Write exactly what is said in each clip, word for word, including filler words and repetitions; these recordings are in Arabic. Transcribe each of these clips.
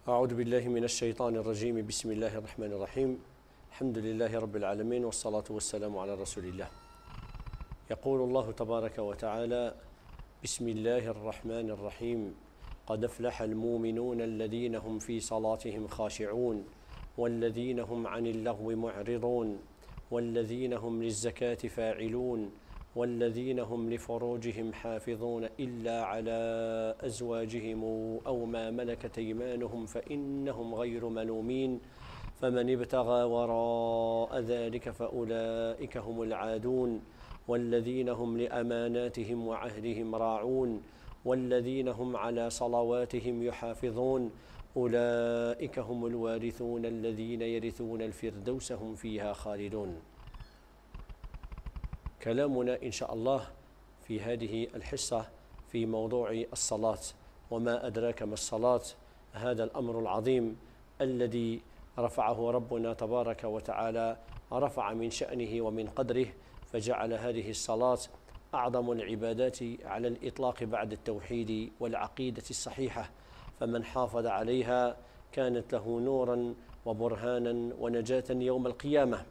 أعوذ بالله من الشيطان الرجيم. بسم الله الرحمن الرحيم. الحمد لله رب العالمين، والصلاة والسلام على رسول الله. يقول الله تبارك وتعالى: بسم الله الرحمن الرحيم. قد أفلح المؤمنون الذين هم في صلاتهم خاشعون والذين هم عن اللغو معرضون والذين هم للزكاة فاعلون والذين هم لفروجهم حافظون إلا على أزواجهم أو ما ملكت أيمانهم فإنهم غير ملومين فمن ابتغى وراء ذلك فأولئك هم العادون والذين هم لأماناتهم وعهدهم راعون والذين هم على صلواتهم يحافظون أولئك هم الوارثون الذين يرثون الفردوس هم فيها خالدون. كلامنا إن شاء الله في هذه الحصة في موضوع الصلاة، وما أدراك ما الصلاة، هذا الأمر العظيم الذي رفعه ربنا تبارك وتعالى، رفع من شأنه ومن قدره، فجعل هذه الصلاة أعظم العبادات على الإطلاق بعد التوحيد والعقيدة الصحيحة، فمن حافظ عليها كانت له نورا وبرهانا ونجاة يوم القيامة.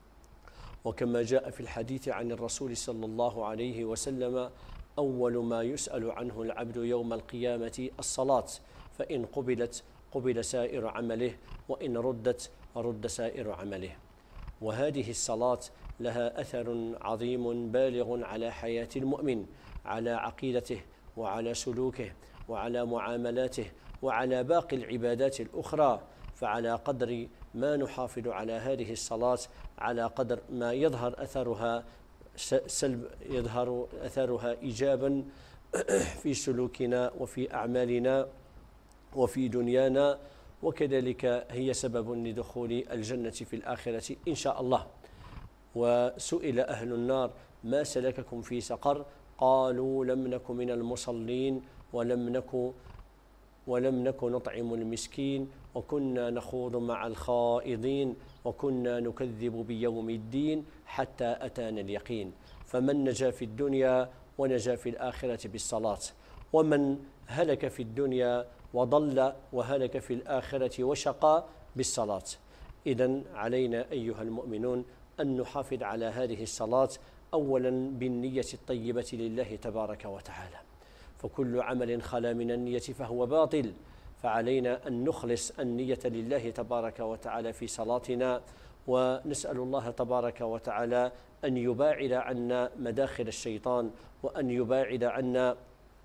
وكما جاء في الحديث عن الرسول صلى الله عليه وسلم: أول ما يسأل عنه العبد يوم القيامة الصلاة، فإن قبلت قبل سائر عمله وإن ردت رد سائر عمله. وهذه الصلاة لها أثر عظيم بالغ على حياة المؤمن، على عقيدته وعلى سلوكه وعلى معاملاته وعلى باقي العبادات الأخرى. فعلى قدر ما نحافظ على هذه الصلاة على قدر ما يظهر أثرها سلب يظهر أثرها إيجابا في سلوكنا وفي أعمالنا وفي دنيانا، وكذلك هي سبب لدخول الجنة في الآخرة إن شاء الله. وسئل أهل النار: ما سلككم في سقر؟ قالوا: لم نك من المصلين ولم نك ولم نك نطعم المسكين وكنا نخوض مع الخائضين وكنا نكذب بيوم الدين حتى أتانا اليقين. فمن نجا في الدنيا ونجا في الآخرة بالصلاة، ومن هلك في الدنيا وضل وهلك في الآخرة وشقى بالصلاة. إذن علينا أيها المؤمنون أن نحافظ على هذه الصلاة أولا بالنية الطيبة لله تبارك وتعالى، فكل عمل خلا من النية فهو باطل، فعلينا أن نخلص النية لله تبارك وتعالى في صلاتنا، ونسأل الله تبارك وتعالى أن يباعد عنا مداخل الشيطان، وأن يباعد عنا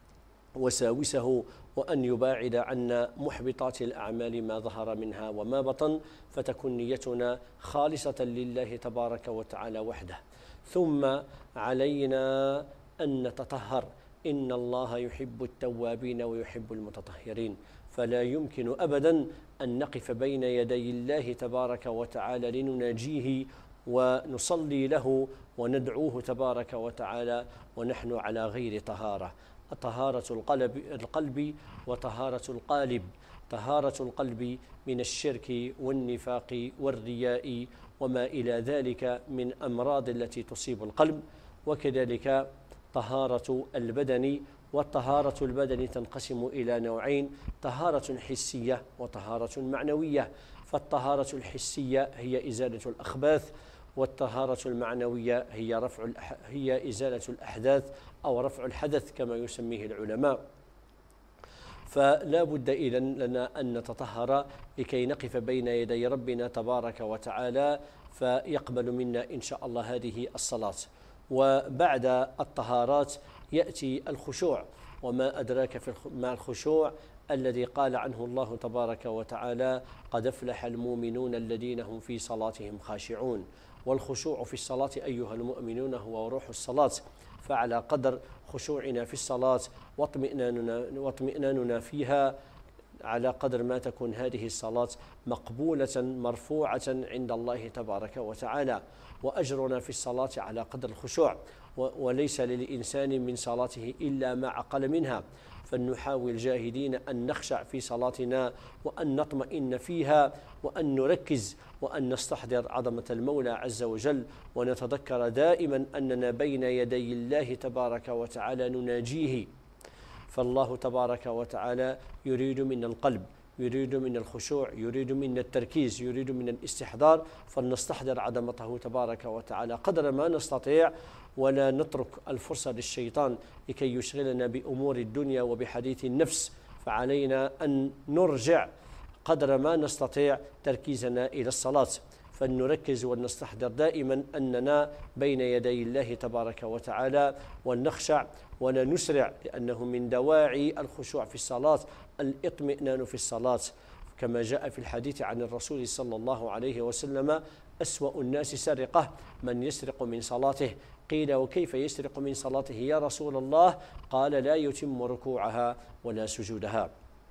وساوسه، وأن يباعد عنا محبطات الأعمال ما ظهر منها وما بطن، فتكون نيتنا خالصة لله تبارك وتعالى وحده. ثم علينا أن نتطهر، إن الله يحب التوابين ويحب المتطهرين، فلا يمكن أبدا أن نقف بين يدي الله تبارك وتعالى لنناجيه ونصلي له وندعوه تبارك وتعالى ونحن على غير طهارة. طهارة القلب, القلب وطهارة القالب. طهارة القلب من الشرك والنفاق والرياء وما إلى ذلك من أمراض التي تصيب القلب، وكذلك طهارة البدن. والطهارة البدن تنقسم إلى نوعين: طهارة حسية وطهارة معنوية. فالطهارة الحسية هي إزالة الأخباث، والطهارة المعنوية هي رفع هي إزالة الأحداث أو رفع الحدث كما يسميه العلماء. فلا بد إذن لنا أن نتطهر لكي نقف بين يدي ربنا تبارك وتعالى فيقبل منا إن شاء الله هذه الصلاة. وبعد الطهارات يأتي الخشوع، وما أدراك في مع الخشوع الذي قال عنه الله تبارك وتعالى: قد أفلح المؤمنون الذين هم في صلاتهم خاشعون. والخشوع في الصلاة أيها المؤمنون هو روح الصلاة، فعلى قدر خشوعنا في الصلاة واطمئناننا, واطمئناننا فيها على قدر ما تكون هذه الصلاة مقبولة مرفوعة عند الله تبارك وتعالى. وأجرنا في الصلاة على قدر الخشوع، وليس للإنسان من صلاته إلا ما عقل منها، فلنحاول جاهدين أن نخشع في صلاتنا وأن نطمئن فيها وأن نركز وأن نستحضر عظمة المولى عز وجل، ونتذكر دائما أننا بين يدي الله تبارك وتعالى نناجيه. فالله تبارك وتعالى يريد منا القلب، يريد منا الخشوع، يريد منا التركيز، يريد منا الاستحضار، فلنستحضر عظمته تبارك وتعالى قدر ما نستطيع، ولا نترك الفرصة للشيطان لكي يشغلنا بأمور الدنيا وبحديث النفس. فعلينا أن نرجع قدر ما نستطيع تركيزنا إلى الصلاة، فلنركز ونستحضر دائما أننا بين يدي الله تبارك وتعالى، ولنخشع ولا نسرع، لأنه من دواعي الخشوع في الصلاة الاطمئنان في الصلاة، كما جاء في الحديث عن الرسول صلى الله عليه وسلم: أسوأ الناس سرقة من يسرق من صلاته. قيل: وكيف يسرق من صلاته يا رسول الله؟ قال: لا يتم ركوعها ولا سجودها.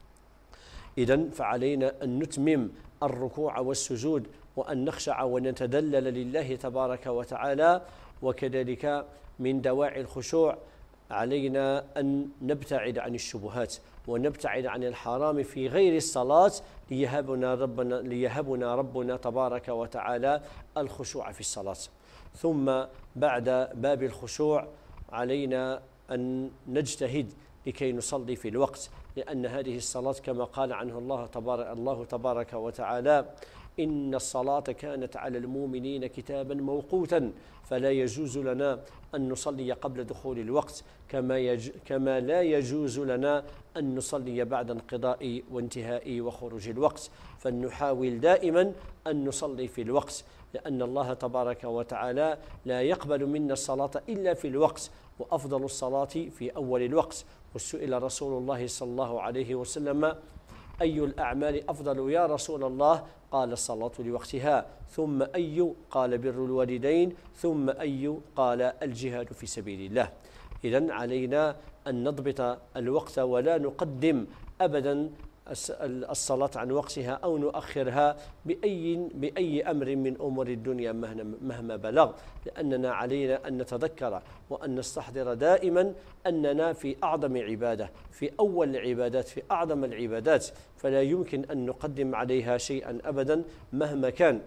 إذن فعلينا أن نتمم الركوع والسجود، وأن نخشع ونتدلل لله تبارك وتعالى. وكذلك من دواعي الخشوع علينا أن نبتعد عن الشبهات ونبتعد عن الحرام في غير الصلاة، ليهبنا ربنا, ليهبنا ربنا تبارك وتعالى الخشوع في الصلاة. ثم بعد باب الخشوع علينا أن نجتهد لكي نصلي في الوقت، لأن هذه الصلاة كما قال عنه الله تبارك, الله تبارك وتعالى: إن الصلاة كانت على المؤمنين كتابا موقوتا، فلا يجوز لنا أن نصلي قبل دخول الوقت، كما, يج... كما لا يجوز لنا أن نصلي بعد انقضاء وانتهاء وخروج الوقت. فلنحاول دائما أن نصلي في الوقت، لأن الله تبارك وتعالى لا يقبل منا الصلاة إلا في الوقت، وأفضل الصلاة في أول الوقت. وسئل رسول الله صلى الله عليه وسلم: أي الأعمال أفضل يا رسول الله؟ قال: الصلاة لوقتها. ثم أي؟ قال: بر الوالدين. ثم أي؟ قال: الجهاد في سبيل الله. إذن علينا أن نضبط الوقت، ولا نقدم أبدا الصلاة عن وقتها أو نؤخرها بأي, بأي أمر من أمور الدنيا مهما بلغ، لأننا علينا أن نتذكر وأن نستحضر دائما أننا في أعظم عبادة، في أول العبادات، في أعظم العبادات، فلا يمكن أن نقدم عليها شيئا أبدا مهما كان.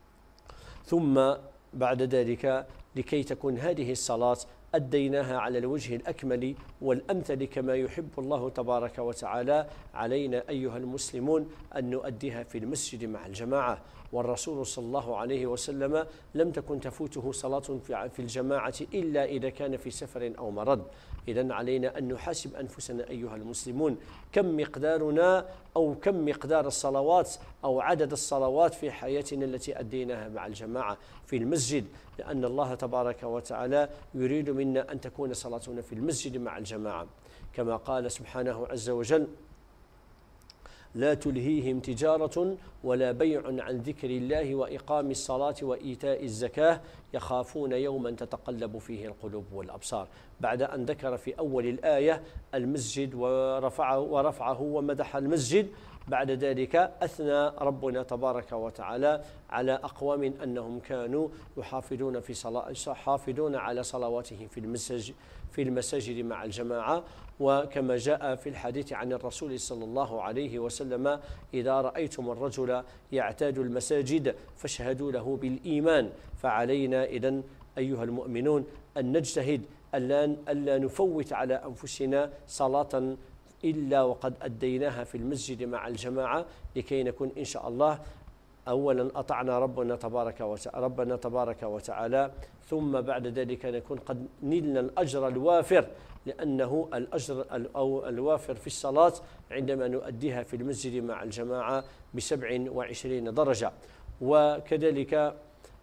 ثم بعد ذلك لكي تكون هذه الصلاة أديناها على الوجه الأكمل والأمثل كما يحب الله تبارك وتعالى، علينا أيها المسلمون أن نؤديها في المسجد مع الجماعة. والرسول صلى الله عليه وسلم لم تكن تفوته صلاة في الجماعة إلا إذا كان في سفر أو مرض. إذن علينا أن نحاسب أنفسنا أيها المسلمون، كم مقدارنا أو كم مقدار الصلوات أو عدد الصلوات في حياتنا التي أديناها مع الجماعة في المسجد، لأن الله تبارك وتعالى يريد منا أن تكون صلاتنا في المسجد مع الجماعة، كما قال سبحانه عز وجل: لا تلهيهم تجارة ولا بيع عن ذكر الله وإقام الصلاة وإيتاء الزكاة يخافون يوما تتقلب فيه القلوب والأبصار. بعد أن ذكر في أول الآية المسجد ورفعه, ورفعه ومدح المسجد، بعد ذلك أثنى ربنا تبارك وتعالى على أقوام أنهم كانوا يحافظون في صلاة يحافظون على صلواتهم في المساجد في المساجد مع الجماعة. وكما جاء في الحديث عن الرسول صلى الله عليه وسلم: إذا رأيتم الرجل يعتاد المساجد فاشهدوا له بالإيمان. فعلينا إذن أيها المؤمنون أن نجتهد ألا نفوت على أنفسنا صلاة إلا وقد أديناها في المسجد مع الجماعة، لكي نكون إن شاء الله أولا أطعنا ربنا تبارك وتعالى, ربنا تبارك وتعالى ثم بعد ذلك نكون قد نلنا الأجر الوافر، لأنه الأجر أو الوافر في الصلاة عندما نؤديها في المسجد مع الجماعة بسبع وعشرين درجة. وكذلك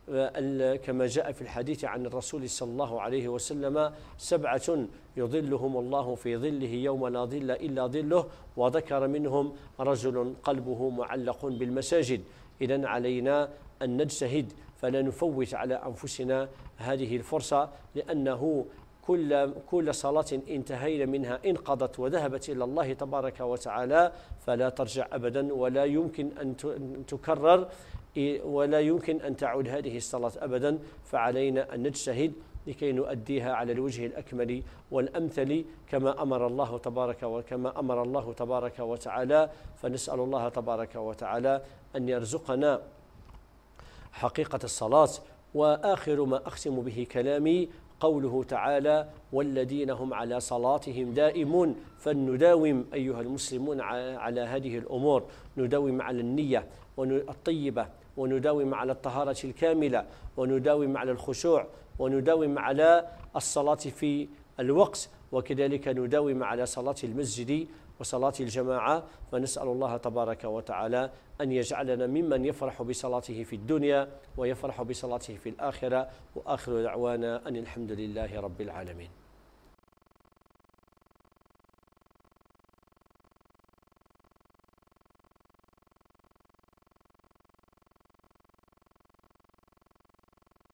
كما جاء في الحديث عن الرسول صلى الله عليه وسلم: سبعة يظلهم الله في ظله يوم لا ظل إلا ظله، وذكر منهم رجل قلبه معلق بالمساجد. إذن علينا أن نجتهد فلا نفوت على أنفسنا هذه الفرصة، لأنه كل كل صلاة انتهينا منها انقضت وذهبت إلى الله تبارك وتعالى، فلا ترجع أبدا، ولا يمكن أن تكرر ولا يمكن أن تعود هذه الصلاة أبدا. فعلينا أن نجتهد لكي نؤديها على الوجه الأكمل والأمثل كما أمر الله تبارك وكما أمر الله تبارك وتعالى. فنسأل الله تبارك وتعالى أن يرزقنا حقيقة الصلاة. وآخر ما أختم به كلامي: قوله تعالى والذين هم على صلاتهم دائمون. فلنداوم أيها المسلمون على هذه الأمور، نداوم على النية الطيبة، ونداوم على الطهارة الكاملة، ونداوم على الخشوع، ونداوم على الصلاة في الوقت، وكذلك نداوم على صلاة المسجد وصلاة الجماعة. فنسأل الله تبارك وتعالى أن يجعلنا ممن يفرح بصلاته في الدنيا ويفرح بصلاته في الآخرة. وآخر دعوانا أن الحمد لله رب العالمين.